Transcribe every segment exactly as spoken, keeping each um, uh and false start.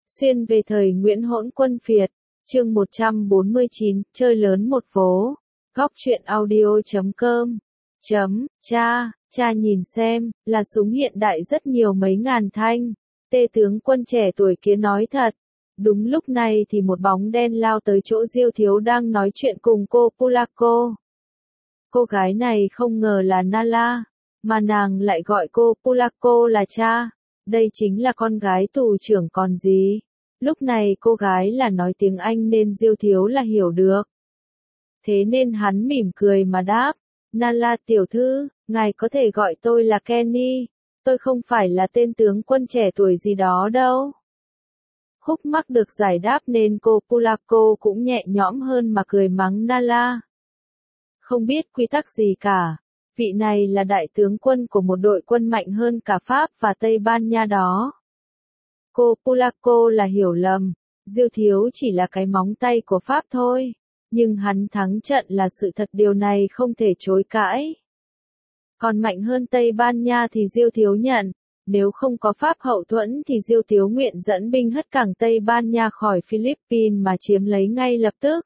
Xuyên về thời Nguyễn Hỗn Quân Phiệt, chương một trăm bốn mươi chín, chơi lớn một phố. Góc truyện audio chấm com. Chấm, cha, cha nhìn xem, là súng hiện đại rất nhiều mấy ngàn thanh. Tê tướng quân trẻ tuổi kia nói thật. Đúng lúc này thì một bóng đen lao tới chỗ Diêu Thiếu đang nói chuyện cùng cô Pulako. Cô gái này không ngờ là Nala, mà nàng lại gọi cô Pulako là cha. Đây chính là con gái tù trưởng còn gì. Lúc này cô gái là nói tiếng Anh nên Diêu Thiếu là hiểu được. Thế nên hắn mỉm cười mà đáp, Nala tiểu thư, ngài có thể gọi tôi là Kenny, tôi không phải là tên tướng quân trẻ tuổi gì đó đâu. Khúc mắc được giải đáp nên cô Pulako cũng nhẹ nhõm hơn mà cười mắng Nala. Không biết quy tắc gì cả, vị này là đại tướng quân của một đội quân mạnh hơn cả Pháp và Tây Ban Nha đó. Cô Pulako là hiểu lầm, Diêu Thiếu chỉ là cái móng tay của Pháp thôi, nhưng hắn thắng trận là sự thật, điều này không thể chối cãi. Còn mạnh hơn Tây Ban Nha thì Diêu Thiếu nhận, nếu không có Pháp hậu thuẫn thì Diêu Thiếu nguyện dẫn binh hất cẳng Tây Ban Nha khỏi Philippines mà chiếm lấy ngay lập tức.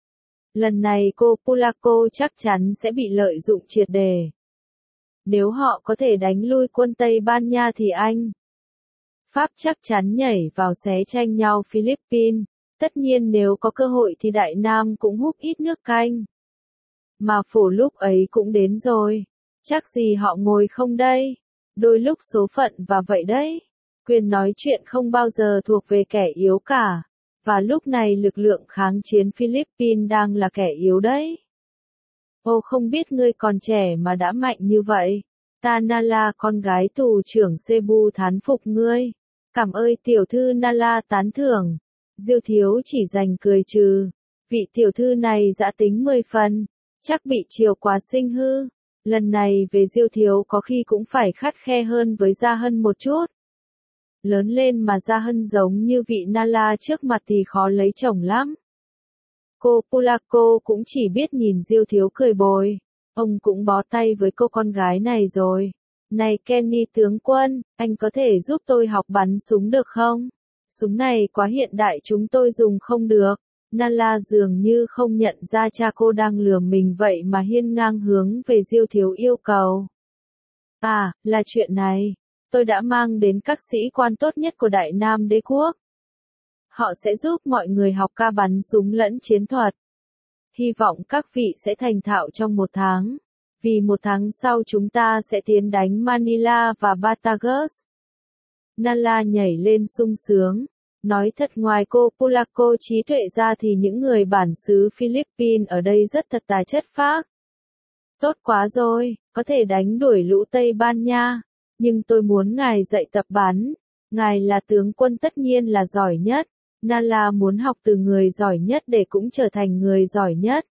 Lần này cô Pulako chắc chắn sẽ bị lợi dụng triệt đề. Nếu họ có thể đánh lui quân Tây Ban Nha thì Anh, Pháp chắc chắn nhảy vào xé tranh nhau Philippines. Tất nhiên nếu có cơ hội thì Đại Nam cũng húp ít nước canh. Mà phổ lúc ấy cũng đến rồi. Chắc gì họ ngồi không đây? Đôi lúc số phận và vậy đấy. Quyền nói chuyện không bao giờ thuộc về kẻ yếu cả. Và lúc này lực lượng kháng chiến Philippines đang là kẻ yếu đấy. Ô không biết ngươi còn trẻ mà đã mạnh như vậy. Ta Nala con gái tù trưởng Cebu thán phục ngươi. Cảm ơn tiểu thư Nala tán thưởng. Diêu Thiếu chỉ dành cười trừ. Vị tiểu thư này dã tính mười phần. Chắc bị chiều quá sinh hư. Lần này về Diêu Thiếu có khi cũng phải khắt khe hơn với Gia Hân một chút. Lớn lên mà Gia Hân giống như vị Nala trước mặt thì khó lấy chồng lắm. Cô Pulako cũng chỉ biết nhìn Diêu Thiếu cười bồi. Ông cũng bó tay với cô con gái này rồi. Này Kenny tướng quân, anh có thể giúp tôi học bắn súng được không? Súng này quá hiện đại chúng tôi dùng không được. Nala dường như không nhận ra cha cô đang lừa mình vậy mà hiên ngang hướng về Diêu Thiếu yêu cầu. À, là chuyện này. Tôi đã mang đến các sĩ quan tốt nhất của Đại Nam Đế quốc. Họ sẽ giúp mọi người học ca bắn súng lẫn chiến thuật. Hy vọng các vị sẽ thành thạo trong một tháng. Vì một tháng sau chúng ta sẽ tiến đánh Manila và Batagas. Nala nhảy lên sung sướng. Nói thật, ngoài cô Pulako trí tuệ ra thì những người bản xứ Philippines ở đây rất thật tài chất phác. Tốt quá rồi, có thể đánh đuổi lũ Tây Ban Nha. Nhưng tôi muốn ngài dạy tập bắn. Ngài là tướng quân tất nhiên là giỏi nhất. Nala muốn học từ người giỏi nhất để cũng trở thành người giỏi nhất.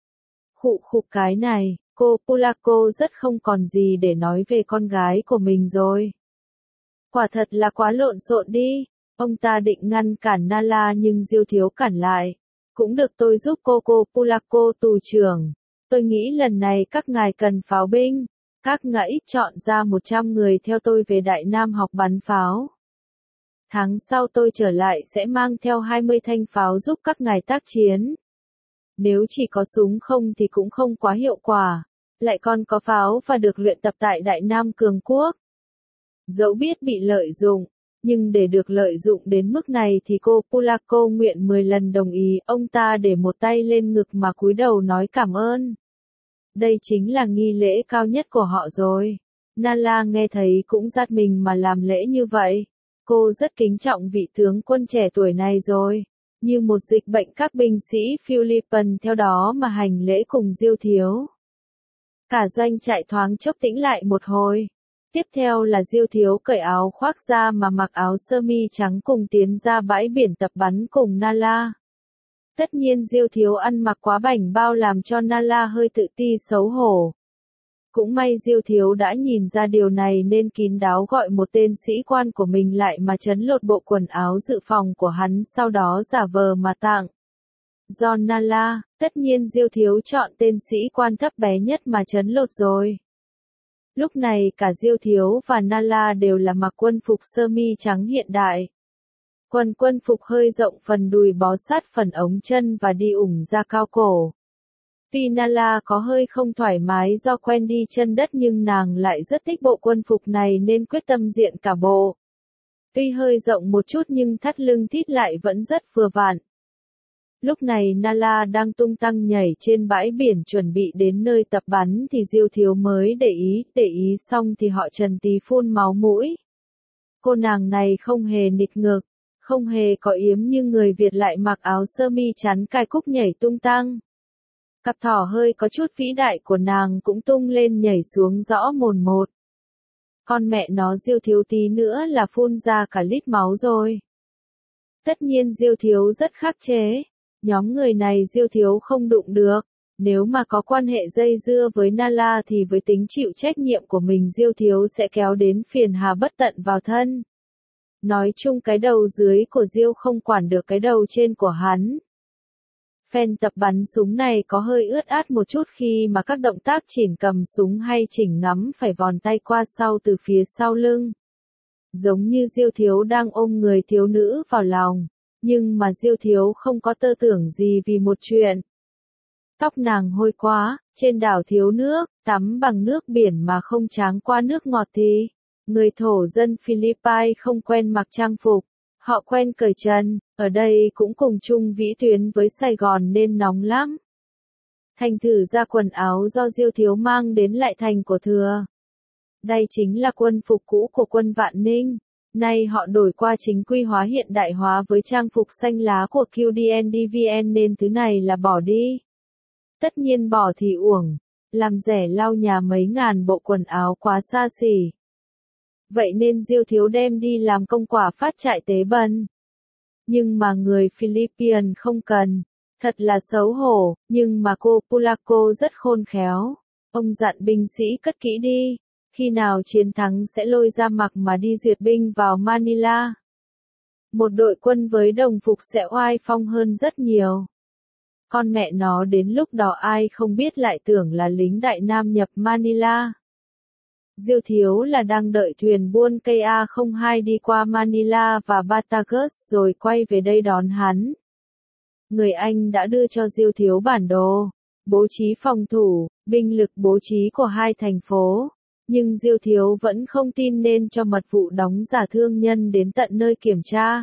Khụ khụ cái này, cô Pulako rất không còn gì để nói về con gái của mình rồi. Quả thật là quá lộn xộn đi. Ông ta định ngăn cản Nala nhưng Diêu Thiếu cản lại. Cũng được, tôi giúp cô cô Pulako tù trưởng. Tôi nghĩ lần này các ngài cần pháo binh. Các ngài chọn ra một trăm người theo tôi về Đại Nam học bắn pháo. Tháng sau tôi trở lại sẽ mang theo hai mươi thanh pháo giúp các ngài tác chiến. Nếu chỉ có súng không thì cũng không quá hiệu quả. Lại còn có pháo và được luyện tập tại Đại Nam Cường Quốc. Dẫu biết bị lợi dụng, nhưng để được lợi dụng đến mức này thì cô Pulako nguyện mười lần đồng ý. Ông ta để một tay lên ngực mà cúi đầu nói cảm ơn. Đây chính là nghi lễ cao nhất của họ rồi. Nala nghe thấy cũng giật mình mà làm lễ như vậy. Cô rất kính trọng vị tướng quân trẻ tuổi này rồi. Như một dịch bệnh các binh sĩ Philippines theo đó mà hành lễ cùng Diêu Thiếu. Cả doanh trại thoáng chốc tĩnh lại một hồi. Tiếp theo là Diêu Thiếu cởi áo khoác ra mà mặc áo sơ mi trắng cùng tiến ra bãi biển tập bắn cùng Nala. Tất nhiên Diêu Thiếu ăn mặc quá bảnh bao làm cho Nala hơi tự ti xấu hổ. Cũng may Diêu Thiếu đã nhìn ra điều này nên kín đáo gọi một tên sĩ quan của mình lại mà trấn lột bộ quần áo dự phòng của hắn, sau đó giả vờ mà tặng. Do Nala, tất nhiên Diêu Thiếu chọn tên sĩ quan thấp bé nhất mà trấn lột rồi. Lúc này cả Diêu Thiếu và Nala đều là mặc quân phục sơ mi trắng hiện đại. Quần quân phục hơi rộng phần đùi bó sát phần ống chân và đi ủng ra cao cổ. Tuy Nala có hơi không thoải mái do quen đi chân đất nhưng nàng lại rất thích bộ quân phục này nên quyết tâm diện cả bộ. Tuy hơi rộng một chút nhưng thắt lưng thít lại vẫn rất vừa vặn. Lúc này Nala đang tung tăng nhảy trên bãi biển chuẩn bị đến nơi tập bắn thì Diêu Thiếu mới để ý, để ý xong thì họ Trần tí phun máu mũi. Cô nàng này không hề nịt ngực, không hề có yếm như người Việt lại mặc áo sơ mi chắn cài cúc nhảy tung tăng. Cặp thỏ hơi có chút vĩ đại của nàng cũng tung lên nhảy xuống rõ mồn một. Con mẹ nó Diêu Thiếu tí nữa là phun ra cả lít máu rồi. Tất nhiên Diêu Thiếu rất khắc chế. Nhóm người này Diêu Thiếu không đụng được. Nếu mà có quan hệ dây dưa với Nala thì với tính chịu trách nhiệm của mình Diêu Thiếu sẽ kéo đến phiền hà bất tận vào thân. Nói chung cái đầu dưới của Diêu không quản được cái đầu trên của hắn. Phen tập bắn súng này có hơi ướt át một chút khi mà các động tác chỉnh cầm súng hay chỉnh ngắm phải vòn tay qua sau từ phía sau lưng. Giống như Diêu Thiếu đang ôm người thiếu nữ vào lòng, nhưng mà Diêu Thiếu không có tơ tưởng gì vì một chuyện. Tóc nàng hôi quá, trên đảo thiếu nước, tắm bằng nước biển mà không tráng qua nước ngọt thì. Người thổ dân Philippines không quen mặc trang phục, họ quen cởi trần, ở đây cũng cùng chung vĩ tuyến với Sài Gòn nên nóng lắm. Thành thử ra quần áo do Diêu Thiếu mang đến lại thành của thừa. Đây chính là quân phục cũ của quân Vạn Ninh, nay họ đổi qua chính quy hóa hiện đại hóa với trang phục xanh lá của quy đê en đê vê en nên thứ này là bỏ đi. Tất nhiên bỏ thì uổng, làm rẻ lau nhà mấy ngàn bộ quần áo quá xa xỉ. Vậy nên Diêu Thiếu đem đi làm công quả phát trại tế bần. Nhưng mà người Philippines không cần. Thật là xấu hổ, nhưng mà cô Pulaco rất khôn khéo. Ông dặn binh sĩ cất kỹ đi. Khi nào chiến thắng sẽ lôi ra mặc mà đi duyệt binh vào Manila. Một đội quân với đồng phục sẽ oai phong hơn rất nhiều. Con mẹ nó đến lúc đó ai không biết lại tưởng là lính Đại Nam nhập Manila. Diêu Thiếu là đang đợi thuyền buôn K A không hai đi qua Manila và Batangas rồi quay về đây đón hắn. Người Anh đã đưa cho Diêu Thiếu bản đồ, bố trí phòng thủ, binh lực bố trí của hai thành phố. Nhưng Diêu Thiếu vẫn không tin nên cho mật vụ đóng giả thương nhân đến tận nơi kiểm tra.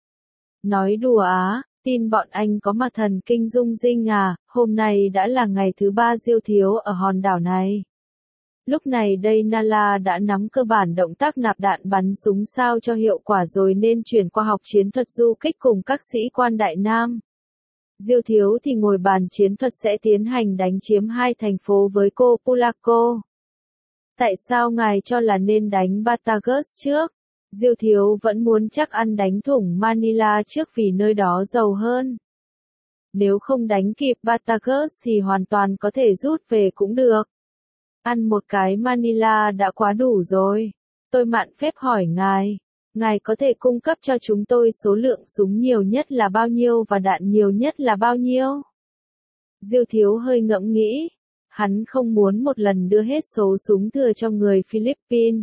Nói đùa á, tin bọn anh có mặt thần kinh dung dinh à, hôm nay đã là ngày thứ ba Diêu Thiếu ở hòn đảo này. Lúc này đây Nala đã nắm cơ bản động tác nạp đạn bắn súng sao cho hiệu quả rồi nên chuyển qua học chiến thuật du kích cùng các sĩ quan Đại Nam. Diêu Thiếu thì ngồi bàn chiến thuật sẽ tiến hành đánh chiếm hai thành phố với cô Pulaco. Tại sao ngài cho là nên đánh Batangas trước? Diêu Thiếu vẫn muốn chắc ăn đánh thủng Manila trước vì nơi đó giàu hơn. Nếu không đánh kịp Batangas thì hoàn toàn có thể rút về cũng được. Ăn một cái Manila đã quá đủ rồi. Tôi mạn phép hỏi ngài, ngài có thể cung cấp cho chúng tôi số lượng súng nhiều nhất là bao nhiêu và đạn nhiều nhất là bao nhiêu? Diêu Thiếu hơi ngẫm nghĩ. Hắn không muốn một lần đưa hết số súng thừa cho người Philippines.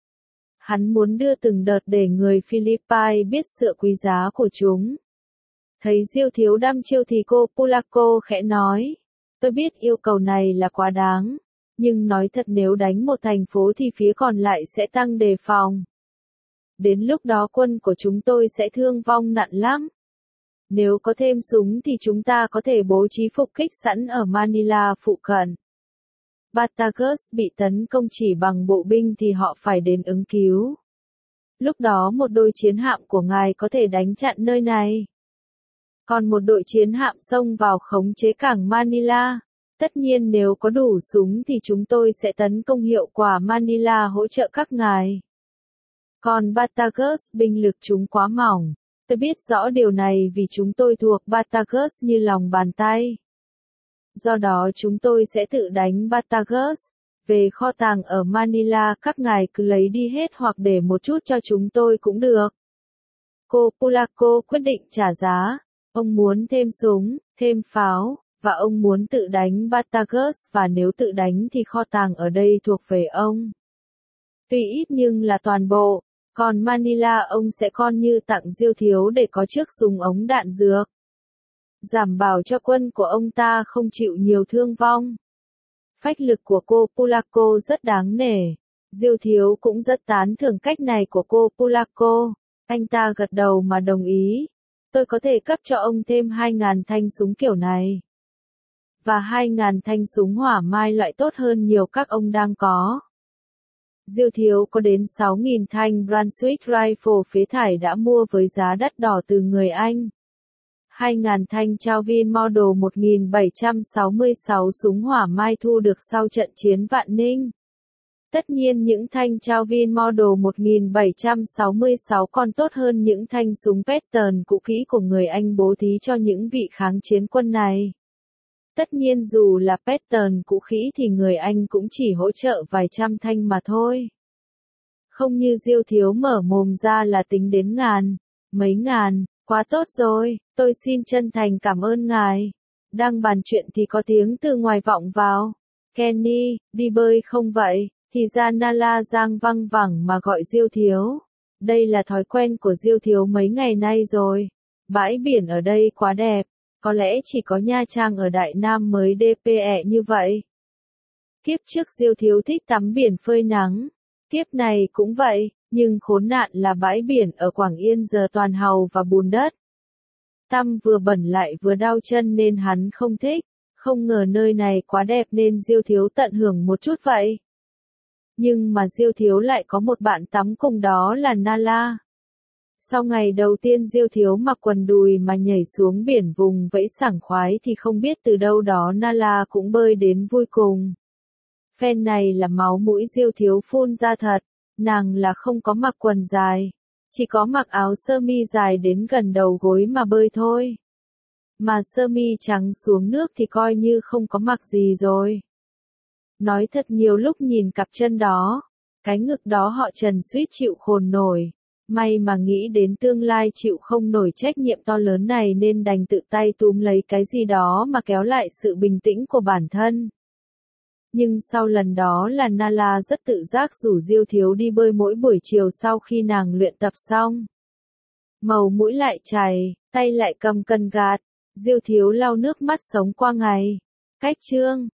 Hắn muốn đưa từng đợt để người Philippines biết sự quý giá của chúng. Thấy Diêu Thiếu đăm chiêu thì cô Pulaco khẽ nói. Tôi biết yêu cầu này là quá đáng. Nhưng nói thật nếu đánh một thành phố thì phía còn lại sẽ tăng đề phòng. Đến lúc đó quân của chúng tôi sẽ thương vong nặng lắm. Nếu có thêm súng thì chúng ta có thể bố trí phục kích sẵn ở Manila phụ cận. Batangas bị tấn công chỉ bằng bộ binh thì họ phải đến ứng cứu. Lúc đó một đôi chiến hạm của ngài có thể đánh chặn nơi này. Còn một đội chiến hạm xông vào khống chế cảng Manila. Tất nhiên nếu có đủ súng thì chúng tôi sẽ tấn công hiệu quả Manila hỗ trợ các ngài. Còn Batangas binh lực chúng quá mỏng. Tôi biết rõ điều này vì chúng tôi thuộc Batangas như lòng bàn tay. Do đó chúng tôi sẽ tự đánh Batangas. Về kho tàng ở Manila các ngài cứ lấy đi hết hoặc để một chút cho chúng tôi cũng được. Cô Pulaco quyết định trả giá. Ông muốn thêm súng, thêm pháo, và ông muốn tự đánh Batangas và nếu tự đánh thì kho tàng ở đây thuộc về ông. Tuy ít nhưng là toàn bộ. Còn Manila ông sẽ coi như tặng Diêu Thiếu để có trước dùng ống đạn dược. Đảm bảo cho quân của ông ta không chịu nhiều thương vong. Phách lực của cô Pulaco rất đáng nể. Diêu Thiếu cũng rất tán thưởng cách này của cô Pulaco. Anh ta gật đầu mà đồng ý. Tôi có thể cấp cho ông thêm hai nghìn thanh súng kiểu này. Và hai nghìn thanh súng hỏa mai loại tốt hơn nhiều các ông đang có. Diêu Thiếu có đến sáu nghìn thanh Brunswick Rifle phế thải đã mua với giá đắt đỏ từ người Anh. hai nghìn thanh Chauvin Model một nghìn bảy trăm sáu mươi sáu súng hỏa mai thu được sau trận chiến Vạn Ninh. Tất nhiên những thanh Chauvin Model một nghìn bảy trăm sáu mươi sáu còn tốt hơn những thanh súng Patton cũ kỹ của người Anh bố thí cho những vị kháng chiến quân này. Tất nhiên dù là Patton cũ kỹ thì người Anh cũng chỉ hỗ trợ vài trăm thanh mà thôi. Không như Diêu Thiếu mở mồm ra là tính đến ngàn, mấy ngàn, quá tốt rồi, tôi xin chân thành cảm ơn ngài. Đang bàn chuyện thì có tiếng từ ngoài vọng vào. Kenny, đi bơi không vậy? Thì ra Nala Giang văng vẳng mà gọi Diêu Thiếu. Đây là thói quen của Diêu Thiếu mấy ngày nay rồi. Bãi biển ở đây quá đẹp. Có lẽ chỉ có Nha Trang ở Đại Nam mới đê pê e như vậy. Kiếp trước Diêu Thiếu thích tắm biển phơi nắng. Kiếp này cũng vậy, nhưng khốn nạn là bãi biển ở Quảng Yên giờ toàn hàu và bùn đất. Tắm vừa bẩn lại vừa đau chân nên hắn không thích. Không ngờ nơi này quá đẹp nên Diêu Thiếu tận hưởng một chút vậy. Nhưng mà Diêu Thiếu lại có một bạn tắm cùng đó là Nala. Sau ngày đầu tiên Diêu Thiếu mặc quần đùi mà nhảy xuống biển vùng vẫy sảng khoái thì không biết từ đâu đó Nala cũng bơi đến vui cùng. Phen này là máu mũi Diêu Thiếu phun ra thật, nàng là không có mặc quần dài, chỉ có mặc áo sơ mi dài đến gần đầu gối mà bơi thôi. Mà sơ mi trắng xuống nước thì coi như không có mặc gì rồi. Nói thật nhiều lúc nhìn cặp chân đó, cái ngực đó họ Trần suýt chịu khồn nổi. May mà nghĩ đến tương lai chịu không nổi trách nhiệm to lớn này nên đành tự tay túm lấy cái gì đó mà kéo lại sự bình tĩnh của bản thân. Nhưng sau lần đó là Nala rất tự giác rủ Diêu Thiếu đi bơi mỗi buổi chiều sau khi nàng luyện tập xong. Màu mũi lại chảy, tay lại cầm cần gạt, Diêu Thiếu lau nước mắt sống qua ngày. Cách chương